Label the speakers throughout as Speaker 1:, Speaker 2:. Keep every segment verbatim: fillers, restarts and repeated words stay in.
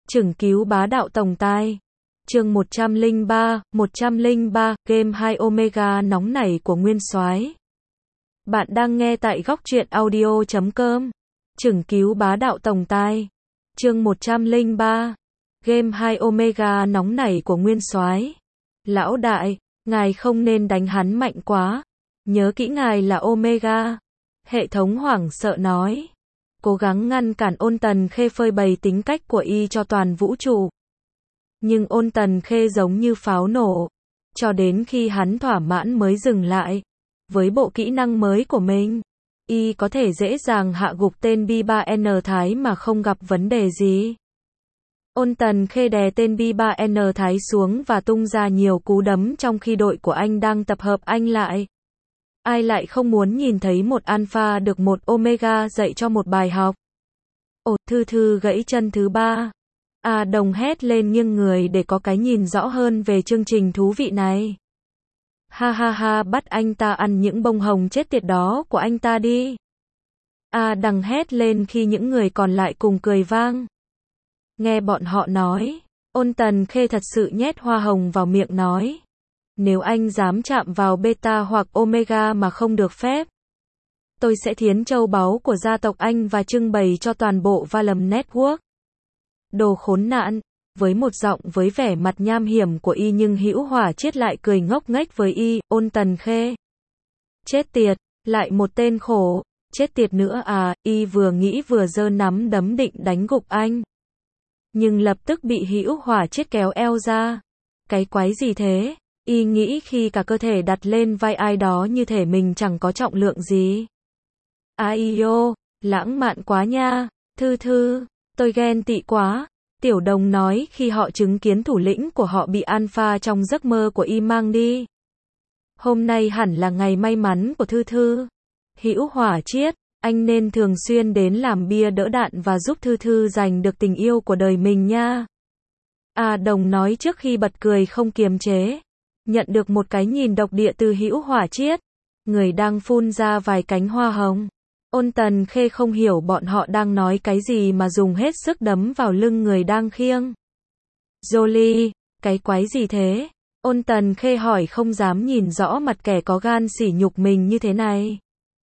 Speaker 1: Chừng cứu bá đạo tổng tài. Chương một trăm lẻ ba, một trăm lẻ ba, game hai Omega nóng nảy của Nguyên Soái. Bạn đang nghe tại góc truyện audio chấm com. Chừng cứu bá đạo tổng tài. Chương một trăm lẻ ba. Game hai Omega nóng nảy của Nguyên Soái. Lão đại, ngài không nên đánh hắn mạnh quá. Nhớ kỹ ngài là Omega. Hệ thống hoảng sợ nói. Cố gắng ngăn cản Ôn Tần Khê phơi bày tính cách của y cho toàn vũ trụ. Nhưng Ôn Tần Khê giống như pháo nổ. Cho đến khi hắn thỏa mãn mới dừng lại. Với bộ kỹ năng mới của mình, y có thể dễ dàng hạ gục tên B ba N Thái mà không gặp vấn đề gì. Ôn Tần Khê đè tên B ba N Thái xuống và tung ra nhiều cú đấm trong khi đội của anh đang tập hợp anh lại. Ai lại không muốn nhìn thấy một alpha được một omega dạy cho một bài học. Ồ, Thư Thư gãy chân thứ ba. A Đồng hét lên nghiêng người để có cái nhìn rõ hơn về chương trình thú vị này. Ha ha ha, bắt anh ta ăn những bông hồng chết tiệt đó của anh ta đi. A Đằng hét lên khi những người còn lại cùng cười vang. Nghe bọn họ nói, Ôn Tần Khê thật sự nhét hoa hồng vào miệng nói. Nếu anh dám chạm vào beta hoặc omega mà không được phép, tôi sẽ thiến châu báu của gia tộc anh và trưng bày cho toàn bộ Valum Network. Đồ khốn nạn, với một giọng với vẻ mặt nham hiểm của y nhưng Hữu Hỏa Triết lại cười ngốc nghếch với y, Ôn Tần Khê. Chết tiệt, lại một tên khổ, chết tiệt nữa à, y vừa nghĩ vừa giơ nắm đấm định đánh gục anh. Nhưng lập tức bị Hữu Hỏa Triết kéo eo ra. Cái quái gì thế? Y nghĩ khi cả cơ thể đặt lên vai ai đó như thể mình chẳng có trọng lượng gì. Ai ô, lãng mạn quá nha, Thư Thư, tôi ghen tị quá. Tiểu Đồng nói khi họ chứng kiến thủ lĩnh của họ bị alpha trong giấc mơ của y mang đi. Hôm nay hẳn là ngày may mắn của Thư Thư. Hữu Hỏa Triết, anh nên thường xuyên đến làm bia đỡ đạn và giúp Thư Thư giành được tình yêu của đời mình nha. A Đồng nói trước khi bật cười không kiềm chế. Nhận được một cái nhìn độc địa từ Hữu Hỏa Triết, người đang phun ra vài cánh hoa hồng. Ôn Tần Khê không hiểu bọn họ đang nói cái gì mà dùng hết sức đấm vào lưng người đang khiêng. Jolie, cái quái gì thế? Ôn Tần Khê hỏi không dám nhìn rõ mặt kẻ có gan sỉ nhục mình như thế này.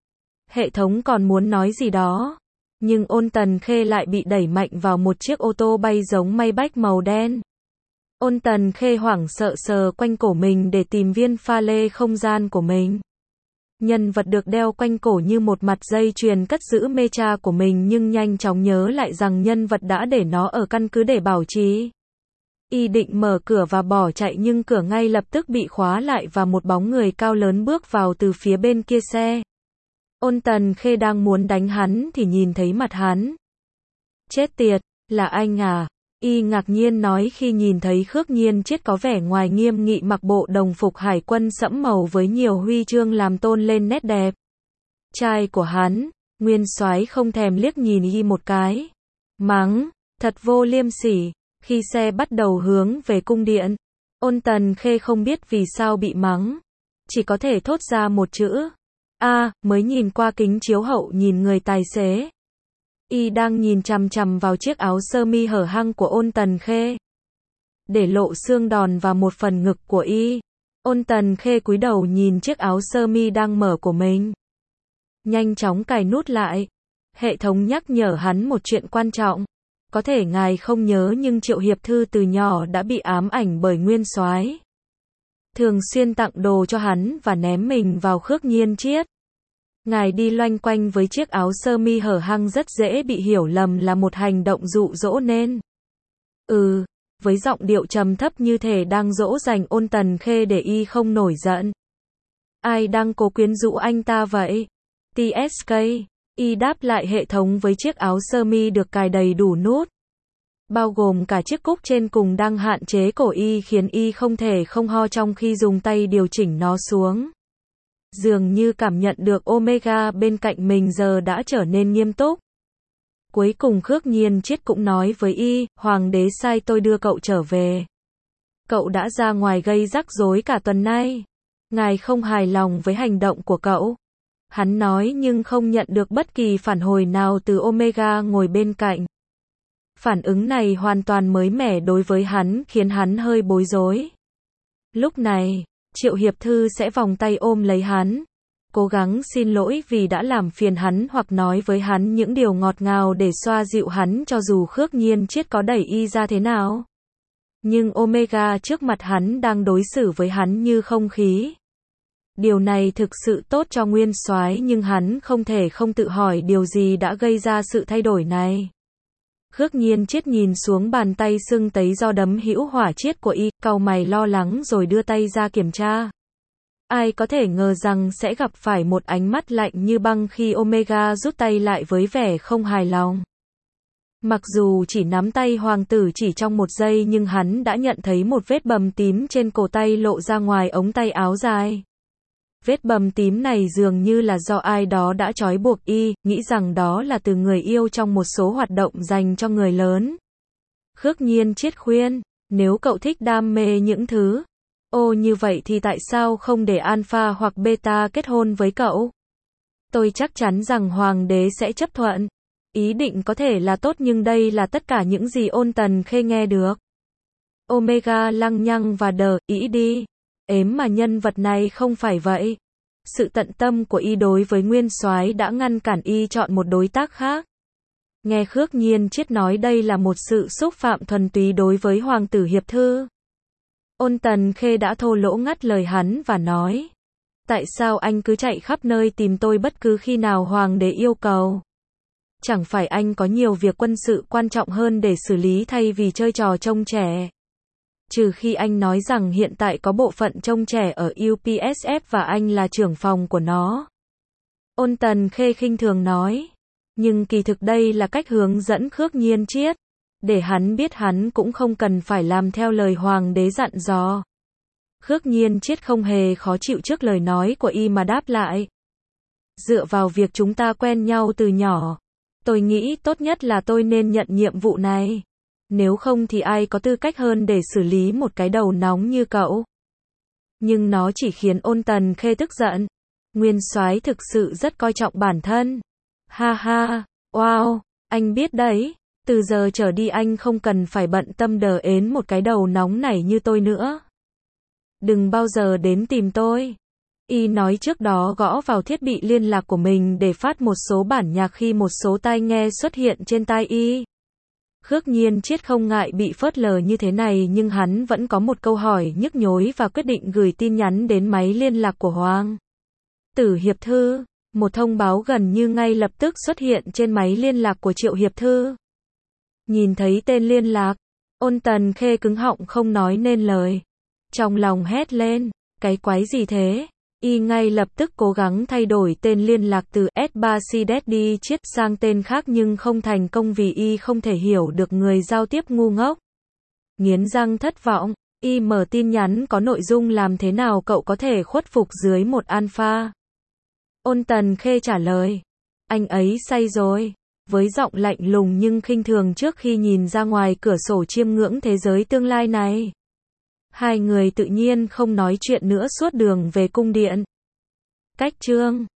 Speaker 1: Hệ thống còn muốn nói gì đó, nhưng Ôn Tần Khê lại bị đẩy mạnh vào một chiếc ô tô bay giống Maybach màu đen. Ôn Tần Khê hoảng sợ sờ quanh cổ mình để tìm viên pha lê không gian của mình. Nhân vật được đeo quanh cổ như một mặt dây chuyền cất giữ mecha của mình nhưng nhanh chóng nhớ lại rằng nhân vật đã để nó ở căn cứ để bảo trì. Y định mở cửa và bỏ chạy nhưng cửa ngay lập tức bị khóa lại và một bóng người cao lớn bước vào từ phía bên kia xe. Ôn Tần Khê đang muốn đánh hắn thì nhìn thấy mặt hắn. Chết tiệt, là anh à? Y ngạc nhiên nói khi nhìn thấy Khước Nhiên Triết có vẻ ngoài nghiêm nghị mặc bộ đồng phục hải quân sẫm màu với nhiều huy chương làm tôn lên nét đẹp. Trai của hắn, Nguyên Soái không thèm liếc nhìn y một cái. Mắng, thật vô liêm sỉ, khi xe bắt đầu hướng về cung điện. Ôn Tần Khê không biết vì sao bị mắng. Chỉ có thể thốt ra một chữ. A, à, mới nhìn qua kính chiếu hậu nhìn người tài xế. Y đang nhìn chằm chằm vào chiếc áo sơ mi hở hang của Ôn Tần Khê. Để lộ xương đòn và một phần ngực của y. Ôn Tần Khê cúi đầu nhìn chiếc áo sơ mi đang mở của mình. Nhanh chóng cài nút lại. Hệ thống nhắc nhở hắn một chuyện quan trọng. Có thể ngài không nhớ nhưng Triệu Hiệp Thư từ nhỏ đã bị ám ảnh bởi Nguyên Soái. Thường xuyên tặng đồ cho hắn và ném mình vào Khước Nhiên Triết. Ngài đi loanh quanh với chiếc áo sơ mi hở hang rất dễ bị hiểu lầm là một hành động dụ dỗ nên. Ừ, với giọng điệu trầm thấp như thể đang dỗ dành Ôn Tần Khê để y không nổi giận. Ai đang cố quyến rũ anh ta vậy? tê ét ca, y đáp lại hệ thống với chiếc áo sơ mi được cài đầy đủ nút. Bao gồm cả chiếc cúc trên cùng đang hạn chế cổ y khiến y không thể không ho trong khi dùng tay điều chỉnh nó xuống. Dường như cảm nhận được Omega bên cạnh mình giờ đã trở nên nghiêm túc. Cuối cùng Khước Nhiên Triết cũng nói với y, Hoàng đế sai tôi đưa cậu trở về. Cậu đã ra ngoài gây rắc rối cả tuần nay. Ngài không hài lòng với hành động của cậu. Hắn nói nhưng không nhận được bất kỳ phản hồi nào từ Omega ngồi bên cạnh. Phản ứng này hoàn toàn mới mẻ đối với hắn, khiến hắn hơi bối rối. Lúc này, Triệu Hiệp Thư sẽ vòng tay ôm lấy hắn, cố gắng xin lỗi vì đã làm phiền hắn hoặc nói với hắn những điều ngọt ngào để xoa dịu hắn cho dù Khước Nhiên Chiết có đẩy y ra thế nào. Nhưng Omega trước mặt hắn đang đối xử với hắn như không khí. Điều này thực sự tốt cho Nguyên Soái, nhưng hắn không thể không tự hỏi điều gì đã gây ra sự thay đổi này. Khước Nhiên Chiết nhìn xuống bàn tay sưng tấy do đấm hữu hỏa chiết của y, cau mày lo lắng rồi đưa tay ra kiểm tra. Ai có thể ngờ rằng sẽ gặp phải một ánh mắt lạnh như băng khi Omega rút tay lại với vẻ không hài lòng. Mặc dù chỉ nắm tay hoàng tử chỉ trong một giây nhưng hắn đã nhận thấy một vết bầm tím trên cổ tay lộ ra ngoài ống tay áo dài. Vết bầm tím này dường như là do ai đó đã trói buộc y, nghĩ rằng đó là từ người yêu trong một số hoạt động dành cho người lớn. Khước Nhiên Chiết khuyên, nếu cậu thích đam mê những thứ ô như vậy thì tại sao không để Alpha hoặc Beta kết hôn với cậu? Tôi chắc chắn rằng hoàng đế sẽ chấp thuận. Ý định có thể là tốt nhưng đây là tất cả những gì Ôn Tần Khê nghe được. Omega lăng nhăng và đờ ý đi. Ếm mà nhân vật này không phải vậy. Sự tận tâm của y đối với Nguyên Soái đã ngăn cản y chọn một đối tác khác. Nghe Khước Nhiên Chiết nói đây là một sự xúc phạm thuần túy đối với Hoàng tử Hiệp Thư. Ôn Tần Khê đã thô lỗ ngắt lời hắn và nói. Tại sao anh cứ chạy khắp nơi tìm tôi bất cứ khi nào Hoàng đế yêu cầu? Chẳng phải anh có nhiều việc quân sự quan trọng hơn để xử lý thay vì chơi trò trông trẻ? Trừ khi anh nói rằng hiện tại có bộ phận trông trẻ ở u pê ét ép và anh là trưởng phòng của nó. Ôn Tần Khê khinh thường nói. Nhưng kỳ thực đây là cách hướng dẫn Khước Nhiên Chiết. Để hắn biết hắn cũng không cần phải làm theo lời hoàng đế dặn dò. Khước Nhiên Chiết không hề khó chịu trước lời nói của y mà đáp lại. Dựa vào việc chúng ta quen nhau từ nhỏ, tôi nghĩ tốt nhất là tôi nên nhận nhiệm vụ này. Nếu không thì ai có tư cách hơn để xử lý một cái đầu nóng như cậu. Nhưng nó chỉ khiến Ôn Tần Khê tức giận. Nguyên Soái thực sự rất coi trọng bản thân. Ha ha, wow, anh biết đấy, từ giờ trở đi anh không cần phải bận tâm đờ ến một cái đầu nóng này như tôi nữa. Đừng bao giờ đến tìm tôi. Y nói trước đó gõ vào thiết bị liên lạc của mình để phát một số bản nhạc khi một số tai nghe xuất hiện trên tai y. Khước Nhiên Chiết không ngại bị phớt lờ như thế này nhưng hắn vẫn có một câu hỏi nhức nhối và quyết định gửi tin nhắn đến máy liên lạc của Hoàng tử Hiệp Thư. Một thông báo gần như ngay lập tức xuất hiện trên máy liên lạc của Triệu Hiệp Thư. Nhìn thấy tên liên lạc, Ôn Tần Khê cứng họng không nói nên lời. Trong lòng hét lên, cái quái gì thế? Y ngay lập tức cố gắng thay đổi tên liên lạc từ S ba C Daddy Chiết sang tên khác nhưng không thành công vì y không thể hiểu được người giao tiếp ngu ngốc. Nghiến răng thất vọng, y mở tin nhắn có nội dung làm thế nào cậu có thể khuất phục dưới một alpha. Ôn Tần Khê trả lời, anh ấy say rồi, với giọng lạnh lùng nhưng khinh thường trước khi nhìn ra ngoài cửa sổ chiêm ngưỡng thế giới tương lai này. Hai người tự nhiên không nói chuyện nữa suốt đường về cung điện. Cách chương